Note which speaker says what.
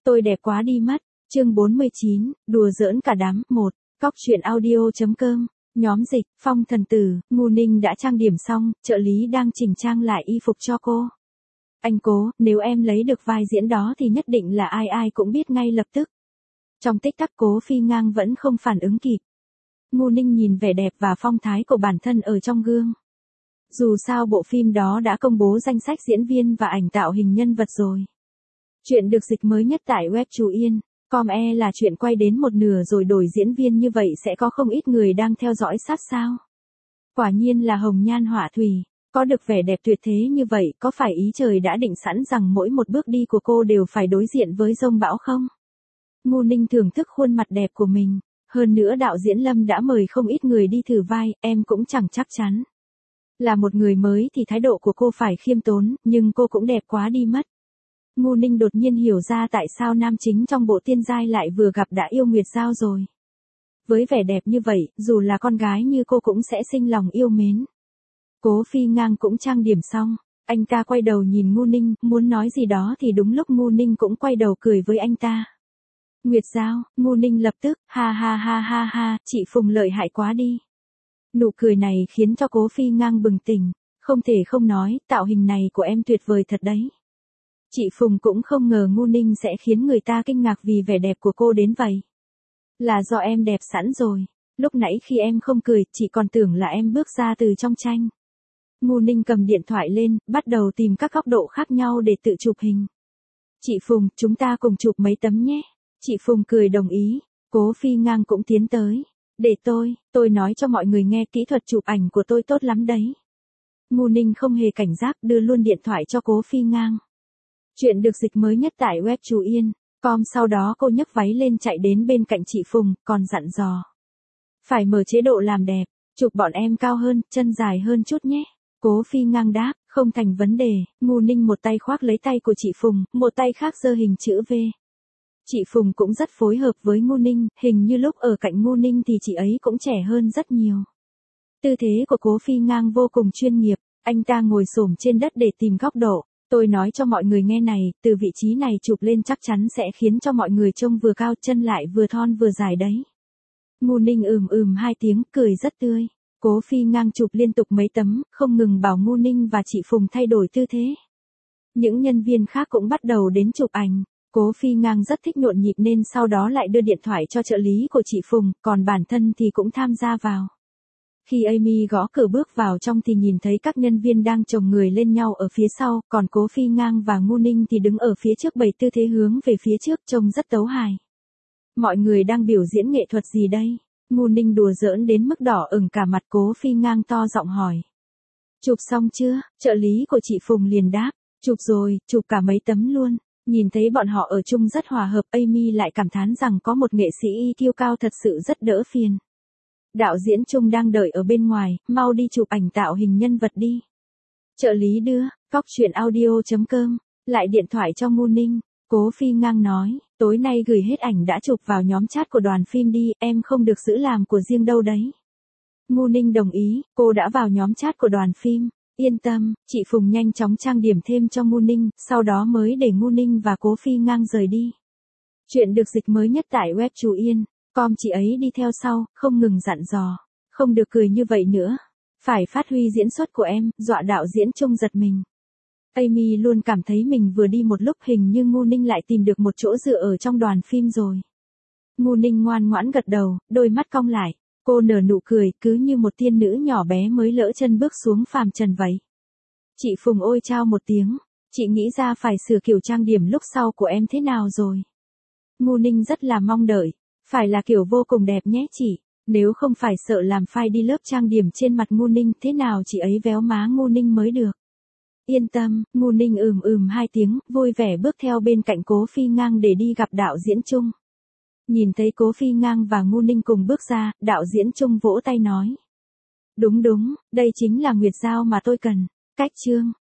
Speaker 1: Tôi đẹp quá đi mất. Chương 49, đùa giỡn cả đám. 1. Cóc truyện audio.com. Nhóm dịch, Phong thần tử, Ngu Ninh đã trang điểm xong, trợ lý đang chỉnh trang lại y phục cho cô. Anh Cố, nếu em lấy được vai diễn đó thì nhất định là ai ai cũng biết ngay lập tức. Trong tích tắc Cố Phi Ngang vẫn không phản ứng kịp. Ngu Ninh nhìn vẻ đẹp và phong thái của bản thân ở trong gương. Dù sao bộ phim đó đã công bố danh sách diễn viên và ảnh tạo hình nhân vật rồi. Chuyện được dịch mới nhất tại web Chú Yên. Com.e là chuyện quay đến một nửa rồi đổi diễn viên như vậy sẽ có không ít người đang theo dõi sát sao. Quả nhiên là hồng nhan họa thủy, có được vẻ đẹp tuyệt thế như vậy có phải ý trời đã định sẵn rằng mỗi một bước đi của cô đều phải đối diện với dông bão không? Ngu Ninh thưởng thức khuôn mặt đẹp của mình, hơn nữa đạo diễn Lâm đã mời không ít người đi thử vai, em cũng chẳng chắc chắn. Là một người mới thì thái độ của cô phải khiêm tốn, nhưng cô cũng đẹp quá đi mất. Ngu Ninh đột nhiên hiểu ra tại sao nam chính trong bộ Tiên Giai lại vừa gặp đã yêu Nguyệt Giao rồi. Với vẻ đẹp như vậy, dù là con gái như cô cũng sẽ sinh lòng yêu mến. Cố Phi Ngang cũng trang điểm xong, anh ta quay đầu nhìn Ngu Ninh, muốn nói gì đó thì đúng lúc Ngu Ninh cũng quay đầu cười với anh ta. Nguyệt Giao, Ngu Ninh lập tức, ha ha ha ha ha, chị Phùng lợi hại quá đi. Nụ cười này khiến cho Cố Phi Ngang bừng tỉnh, không thể không nói, tạo hình này của em tuyệt vời thật đấy. Chị Phùng cũng không ngờ Ngu Ninh sẽ khiến người ta kinh ngạc vì vẻ đẹp của cô đến vậy. Là do em đẹp sẵn rồi, lúc nãy khi em không cười, chị còn tưởng là em bước ra từ trong tranh. Ngu Ninh cầm điện thoại lên, bắt đầu tìm các góc độ khác nhau để tự chụp hình. Chị Phùng, chúng ta cùng chụp mấy tấm nhé. Chị Phùng cười đồng ý, Cố Phi Ngang cũng tiến tới. Để tôi nói cho mọi người nghe kỹ thuật chụp ảnh của tôi tốt lắm đấy. Ngu Ninh không hề cảnh giác đưa luôn điện thoại cho Cố Phi Ngang. Chuyện được dịch mới nhất tại web Chú Yên. Com sau đó cô nhấc váy lên chạy đến bên cạnh chị Phùng, còn dặn dò. Phải mở chế độ làm đẹp, chụp bọn em cao hơn, chân dài hơn chút nhé. Cố Phi Ngang đáp, không thành vấn đề. Ngu Ninh một tay khoác lấy tay của chị Phùng, một tay khác giơ hình chữ V. Chị Phùng cũng rất phối hợp với Ngu Ninh, hình như lúc ở cạnh Ngu Ninh thì chị ấy cũng trẻ hơn rất nhiều. Tư thế của Cố Phi Ngang vô cùng chuyên nghiệp, anh ta ngồi xổm trên đất để tìm góc độ. Tôi nói cho mọi người nghe này, từ vị trí này chụp lên chắc chắn sẽ khiến cho mọi người trông vừa cao chân lại vừa thon vừa dài đấy. Ngu Ninh hai tiếng, cười rất tươi. Cố Phi Ngang chụp liên tục mấy tấm, không ngừng bảo Ngu Ninh và chị Phùng thay đổi tư thế. Những nhân viên khác cũng bắt đầu đến chụp ảnh. Cố Phi Ngang rất thích nhộn nhịp nên sau đó lại đưa điện thoại cho trợ lý của chị Phùng, còn bản thân thì cũng tham gia vào. Khi Amy gõ cửa bước vào trong thì nhìn thấy các nhân viên đang chồng người lên nhau ở phía sau, còn Cố Phi Ngang và Ngu Ninh thì đứng ở phía trước bày tư thế hướng về phía trước trông rất tấu hài. Mọi người đang biểu diễn nghệ thuật gì đây? Ngu Ninh đùa giỡn đến mức đỏ ửng cả mặt. Cố Phi Ngang to giọng hỏi. Chụp xong chưa? Trợ lý của chị Phùng liền đáp. Chụp rồi, chụp cả mấy tấm luôn. Nhìn thấy bọn họ ở chung rất hòa hợp, Amy lại cảm thán rằng có một nghệ sĩ IQ cao thật sự rất đỡ phiền. Đạo diễn Trung đang đợi ở bên ngoài, mau đi chụp ảnh tạo hình nhân vật đi. Trợ lý đưa, cóc truyện audio.com, lại điện thoại cho Ngu Ninh. Cố Phi Ngang nói, tối nay gửi hết ảnh đã chụp vào nhóm chat của đoàn phim đi, em không được giữ làm của riêng đâu đấy. Ngu Ninh đồng ý, cô đã vào nhóm chat của đoàn phim. Yên tâm, chị Phùng nhanh chóng trang điểm thêm cho Ngu Ninh, sau đó mới để Ngu Ninh và Cố Phi Ngang rời đi. Chuyện được dịch mới nhất tại web Chú Yên. Com chị ấy đi theo sau, không ngừng dặn dò. Không được cười như vậy nữa. Phải phát huy diễn xuất của em, dọa đạo diễn Trung giật mình. Amy luôn cảm thấy mình vừa đi một lúc hình như Ngu Ninh lại tìm được một chỗ dựa ở trong đoàn phim rồi. Ngu Ninh ngoan ngoãn gật đầu, đôi mắt cong lại. Cô nở nụ cười, cứ như một tiên nữ nhỏ bé mới lỡ chân bước xuống phàm trần vậy. Chị Phùng ôi chao một tiếng. Chị nghĩ ra phải sửa kiểu trang điểm lúc sau của em thế nào rồi? Ngu Ninh rất là mong đợi. Phải là kiểu vô cùng đẹp nhé chị. Nếu không phải sợ làm phai đi lớp trang điểm trên mặt Ngu Ninh, thế nào chị ấy véo má Ngu Ninh mới được. Yên tâm, Ngu Ninh hai tiếng, vui vẻ bước theo bên cạnh Cố Phi Ngang để đi gặp đạo diễn Trung. Nhìn thấy Cố Phi Ngang và Ngu Ninh cùng bước ra, đạo diễn Trung vỗ tay nói. Đúng, đây chính là Nguyệt Giao mà tôi cần. Cách chương.